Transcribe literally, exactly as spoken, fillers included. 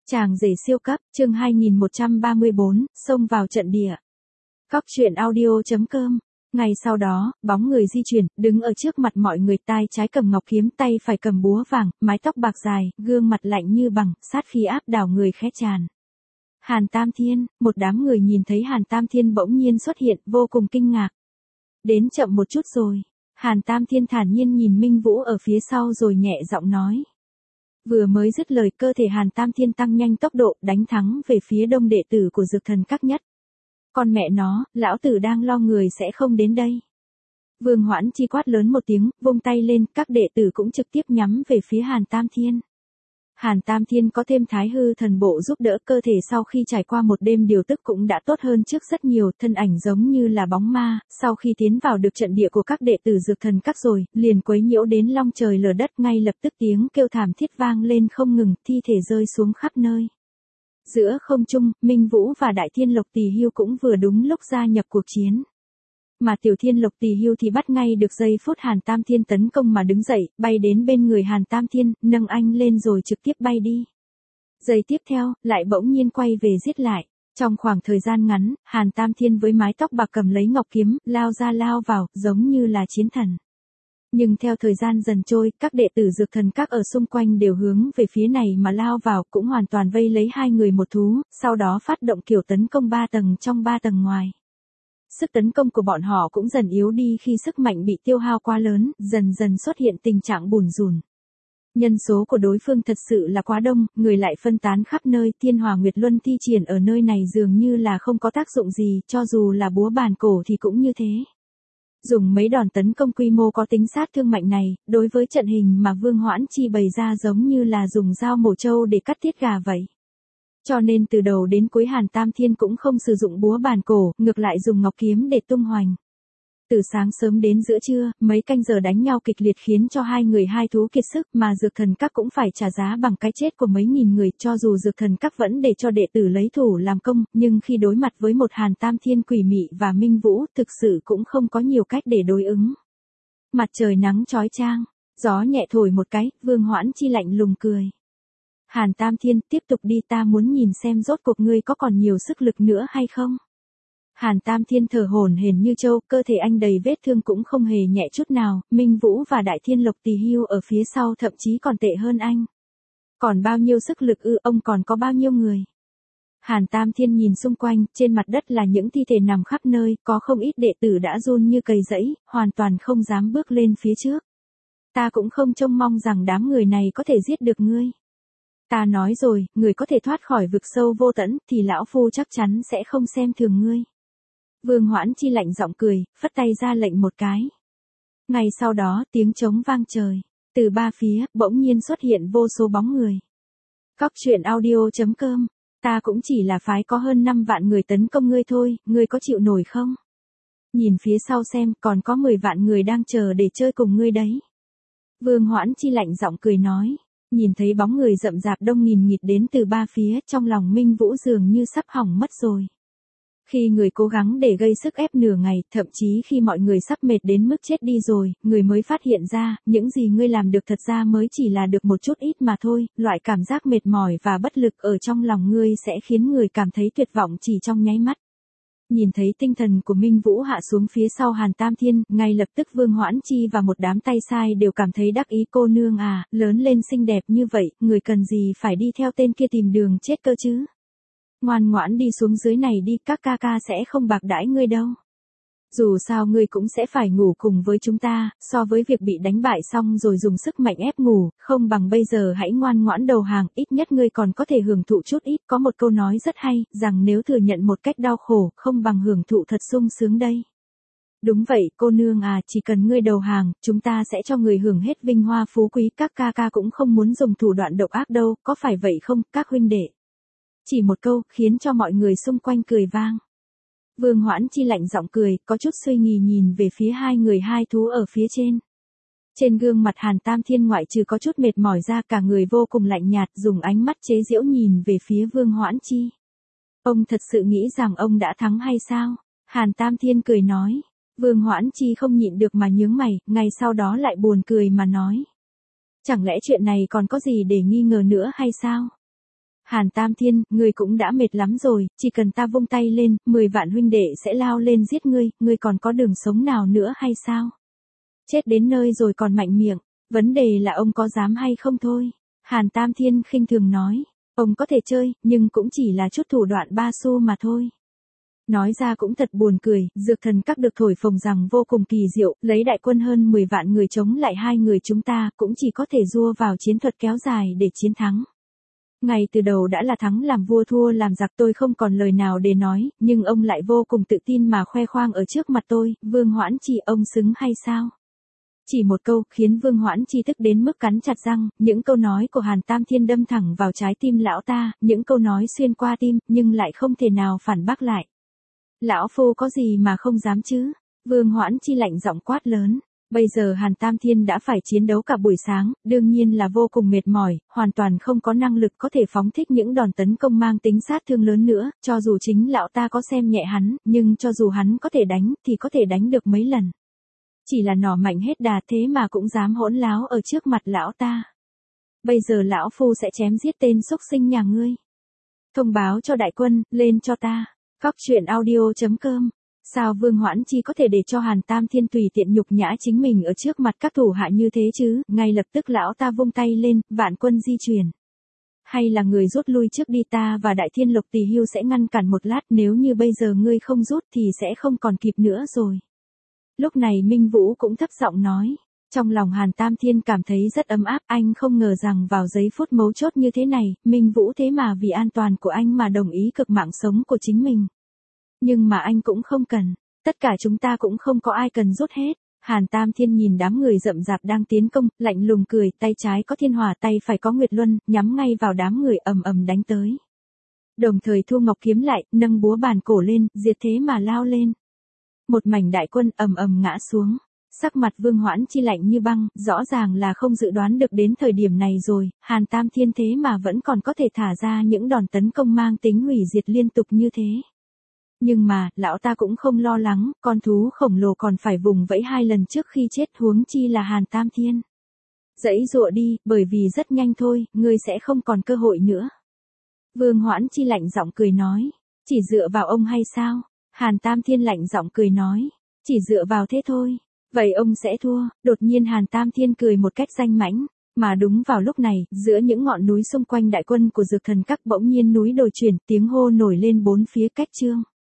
Chàng rể siêu cấp, chương hai nghìn một trăm ba mươi bốn, xông vào trận địa. Cóc truyện audio chấm com. Ngày sau đó, bóng người di chuyển, đứng ở trước mặt mọi người, tay trái cầm ngọc kiếm, tay phải cầm búa vàng, mái tóc bạc dài, gương mặt lạnh như bằng, sát khí áp đảo người khẽ tràn. Hàn Tam Thiên, một đám người nhìn thấy Hàn Tam Thiên bỗng nhiên xuất hiện, vô cùng kinh ngạc. Đến chậm một chút rồi. Hàn Tam Thiên thản nhiên nhìn Minh Vũ ở phía sau rồi nhẹ giọng nói. Vừa mới dứt lời, cơ thể Hàn Tam Thiên tăng nhanh tốc độ, đánh thắng về phía đông đệ tử của Dược Thần Các nhất. Con mẹ nó, lão tử đang lo người sẽ không đến đây. Vương Hoãn Chi quát lớn một tiếng, vung tay lên, các đệ tử cũng trực tiếp nhắm về phía Hàn Tam Thiên. Hàn Tam Thiên có thêm Thái Hư thần bộ giúp đỡ, cơ thể sau khi trải qua một đêm điều tức cũng đã tốt hơn trước rất nhiều, thân ảnh giống như là bóng ma, sau khi tiến vào được trận địa của các đệ tử Dược Thần Các rồi, liền quấy nhiễu đến long trời lở đất, ngay lập tức tiếng kêu thảm thiết vang lên không ngừng, thi thể rơi xuống khắp nơi. Giữa không trung, Minh Vũ và Đại Thiên Lộc Tỳ Hưu cũng vừa đúng lúc gia nhập cuộc chiến. Mà Tiểu Thiên Lộc Tỳ Hưu thì bắt ngay được giây phút Hàn Tam Thiên tấn công mà đứng dậy, bay đến bên người Hàn Tam Thiên, nâng anh lên rồi trực tiếp bay đi. Giây tiếp theo, lại bỗng nhiên quay về giết lại. Trong khoảng thời gian ngắn, Hàn Tam Thiên với mái tóc bạc cầm lấy ngọc kiếm, lao ra lao vào, giống như là chiến thần. Nhưng theo thời gian dần trôi, các đệ tử Dược Thần Các ở xung quanh đều hướng về phía này mà lao vào, cũng hoàn toàn vây lấy hai người một thú, sau đó phát động kiểu tấn công ba tầng trong ba tầng ngoài. Sức tấn công của bọn họ cũng dần yếu đi khi sức mạnh bị tiêu hao quá lớn, dần dần xuất hiện tình trạng bùn rùn. Nhân số của đối phương thật sự là quá đông, người lại phân tán khắp nơi, Thiên Hỏa Nguyệt Luân thi triển ở nơi này dường như là không có tác dụng gì, cho dù là búa bàn cổ thì cũng như thế. Dùng mấy đòn tấn công quy mô có tính sát thương mạnh này, đối với trận hình mà Vương Hoãn Chi bày ra giống như là dùng dao mổ trâu để cắt tiết gà vậy. Cho nên từ đầu đến cuối Hàn Tam Thiên cũng không sử dụng búa bàn cổ, ngược lại dùng ngọc kiếm để tung hoành. Từ sáng sớm đến giữa trưa, mấy canh giờ đánh nhau kịch liệt khiến cho hai người hai thú kiệt sức, mà Dược Thần Các cũng phải trả giá bằng cái chết của mấy nghìn người, cho dù Dược Thần Các vẫn để cho đệ tử lấy thủ làm công, nhưng khi đối mặt với một Hàn Tam Thiên quỷ mị và Minh Vũ, thực sự cũng không có nhiều cách để đối ứng. Mặt trời nắng chói chang, gió nhẹ thổi một cái, Vương Hoãn Chi lạnh lùng cười. Hàn Tam Thiên, tiếp tục đi, ta muốn nhìn xem rốt cuộc ngươi có còn nhiều sức lực nữa hay không. Hàn Tam Thiên thở hổn hển như trâu, cơ thể anh đầy vết thương cũng không hề nhẹ chút nào, Minh Vũ và Đại Thiên Lộc Tỳ Hưu ở phía sau thậm chí còn tệ hơn anh. Còn bao nhiêu sức lực ư, ông còn có bao nhiêu người? Hàn Tam Thiên nhìn xung quanh, trên mặt đất là những thi thể nằm khắp nơi, có không ít đệ tử đã run như cầy giẫy, hoàn toàn không dám bước lên phía trước. Ta cũng không trông mong rằng đám người này có thể giết được ngươi. Ta nói rồi, người có thể thoát khỏi vực sâu vô tận, thì lão phu chắc chắn sẽ không xem thường ngươi. Vương Hoãn Chi lạnh giọng cười, phất tay ra lệnh một cái. Ngay sau đó, tiếng trống vang trời. Từ ba phía, bỗng nhiên xuất hiện vô số bóng người. Cóc truyện audio chấm com. Ta cũng chỉ là phái có hơn năm vạn người tấn công ngươi thôi, ngươi có chịu nổi không? Nhìn phía sau xem, còn có mười vạn người đang chờ để chơi cùng ngươi đấy. Vương Hoãn Chi lạnh giọng cười nói. Nhìn thấy bóng người rậm rạp đông nghìn nghịt đến từ ba phía, trong lòng Minh Vũ dường như sắp hỏng mất rồi. Khi người cố gắng để gây sức ép nửa ngày, thậm chí khi mọi người sắp mệt đến mức chết đi rồi, người mới phát hiện ra, những gì ngươi làm được thật ra mới chỉ là được một chút ít mà thôi, loại cảm giác mệt mỏi và bất lực ở trong lòng ngươi sẽ khiến người cảm thấy tuyệt vọng chỉ trong nháy mắt. Nhìn thấy tinh thần của Minh Vũ hạ xuống phía sau Hàn Tam Thiên, ngay lập tức Vương Hoãn Chi và một đám tay sai đều cảm thấy đắc ý, cô nương à, lớn lên xinh đẹp như vậy, người cần gì phải đi theo tên kia tìm đường chết cơ chứ. Ngoan ngoãn đi xuống dưới này đi, các ca ca sẽ không bạc đãi ngươi đâu. Dù sao ngươi cũng sẽ phải ngủ cùng với chúng ta, so với việc bị đánh bại xong rồi dùng sức mạnh ép ngủ, không bằng bây giờ hãy ngoan ngoãn đầu hàng, ít nhất ngươi còn có thể hưởng thụ chút ít, có một câu nói rất hay, rằng nếu thừa nhận một cách đau khổ, không bằng hưởng thụ thật sung sướng đây. Đúng vậy, cô nương à, chỉ cần ngươi đầu hàng, chúng ta sẽ cho người hưởng hết vinh hoa phú quý, các ca ca cũng không muốn dùng thủ đoạn độc ác đâu, có phải vậy không, các huynh đệ? Chỉ một câu, khiến cho mọi người xung quanh cười vang. Vương Hoãn Chi lạnh giọng cười, có chút suy nghi nhìn về phía hai người hai thú ở phía trên. Trên gương mặt Hàn Tam Thiên ngoại trừ có chút mệt mỏi ra, cả người vô cùng lạnh nhạt, dùng ánh mắt chế giễu nhìn về phía Vương Hoãn Chi. Ông thật sự nghĩ rằng ông đã thắng hay sao? Hàn Tam Thiên cười nói. Vương Hoãn Chi không nhịn được mà nhướng mày, ngay sau đó lại buồn cười mà nói. Chẳng lẽ chuyện này còn có gì để nghi ngờ nữa hay sao? Hàn Tam Thiên, ngươi cũng đã mệt lắm rồi, chỉ cần ta vung tay lên, mười vạn huynh đệ sẽ lao lên giết ngươi, ngươi còn có đường sống nào nữa hay sao? Chết đến nơi rồi còn mạnh miệng, vấn đề là ông có dám hay không thôi. Hàn Tam Thiên khinh thường nói, ông có thể chơi, nhưng cũng chỉ là chút thủ đoạn ba xu mà thôi. Nói ra cũng thật buồn cười, dược thần các được thổi phồng rằng vô cùng kỳ diệu, lấy đại quân hơn mười vạn người chống lại hai người chúng ta, cũng chỉ có thể dua vào chiến thuật kéo dài để chiến thắng. Ngay từ đầu đã là thắng làm vua thua làm giặc, tôi không còn lời nào để nói, nhưng ông lại vô cùng tự tin mà khoe khoang ở trước mặt tôi, Vương Hoãn Chi, ông xứng hay sao? Chỉ một câu, khiến Vương Hoãn Chi tức đến mức cắn chặt răng, những câu nói của Hàn Tam Thiên đâm thẳng vào trái tim lão ta, những câu nói xuyên qua tim, nhưng lại không thể nào phản bác lại. Lão phu có gì mà không dám chứ? Vương Hoãn Chi lạnh giọng quát lớn. Bây giờ Hàn Tam Thiên đã phải chiến đấu cả buổi sáng, đương nhiên là vô cùng mệt mỏi, hoàn toàn không có năng lực có thể phóng thích những đòn tấn công mang tính sát thương lớn nữa, cho dù chính lão ta có xem nhẹ hắn, nhưng cho dù hắn có thể đánh, thì có thể đánh được mấy lần. Chỉ là nỏ mạnh hết đà thế mà cũng dám hỗn láo ở trước mặt lão ta. Bây giờ lão phu sẽ chém giết tên xúc sinh nhà ngươi. Thông báo cho đại quân, lên cho ta. Cóc truyện audio chấm com. Sao Vương Hoãn Chi có thể để cho Hàn Tam Thiên tùy tiện nhục nhã chính mình ở trước mặt các thủ hạ như thế chứ? Ngay lập tức lão ta vung tay lên, vạn quân di chuyển. Hay là người rút lui trước đi, ta và Đại Thiên Lục Tỳ Hưu sẽ ngăn cản một lát, nếu như bây giờ ngươi không rút thì sẽ không còn kịp nữa rồi. Lúc này Minh Vũ cũng thấp giọng nói. Trong lòng Hàn Tam Thiên cảm thấy rất ấm áp, anh không ngờ rằng vào giây phút mấu chốt như thế này, Minh Vũ thế mà vì an toàn của anh mà đồng ý cực mạng sống của chính mình. Nhưng mà anh cũng không cần, tất cả chúng ta cũng không có ai cần rút hết. Hàn Tam Thiên nhìn đám người rậm rạp đang tiến công, lạnh lùng cười, tay trái có thiên hỏa, tay phải có nguyệt luân, nhắm ngay vào đám người ầm ầm đánh tới. Đồng thời thu ngọc kiếm lại, nâng búa bàn cổ lên, diệt thế mà lao lên. Một mảnh đại quân ầm ầm ngã xuống. Sắc mặt Vương Hoãn Chi lạnh như băng, rõ ràng là không dự đoán được đến thời điểm này rồi, Hàn Tam Thiên thế mà vẫn còn có thể thả ra những đòn tấn công mang tính hủy diệt liên tục như thế. Nhưng mà, lão ta cũng không lo lắng, con thú khổng lồ còn phải vùng vẫy hai lần trước khi chết, huống chi là Hàn Tam Thiên. Dãy dụa đi, bởi vì rất nhanh thôi, ngươi sẽ không còn cơ hội nữa. Vương Hoãn Chi lạnh giọng cười nói, chỉ dựa vào ông hay sao? Hàn Tam Thiên lạnh giọng cười nói, chỉ dựa vào thế thôi. Vậy ông sẽ thua. Đột nhiên Hàn Tam Thiên cười một cách danh mãnh. Mà đúng vào lúc này, giữa những ngọn núi xung quanh đại quân của dược thần các bỗng nhiên núi đồi chuyển, tiếng hô nổi lên bốn phía cách trương.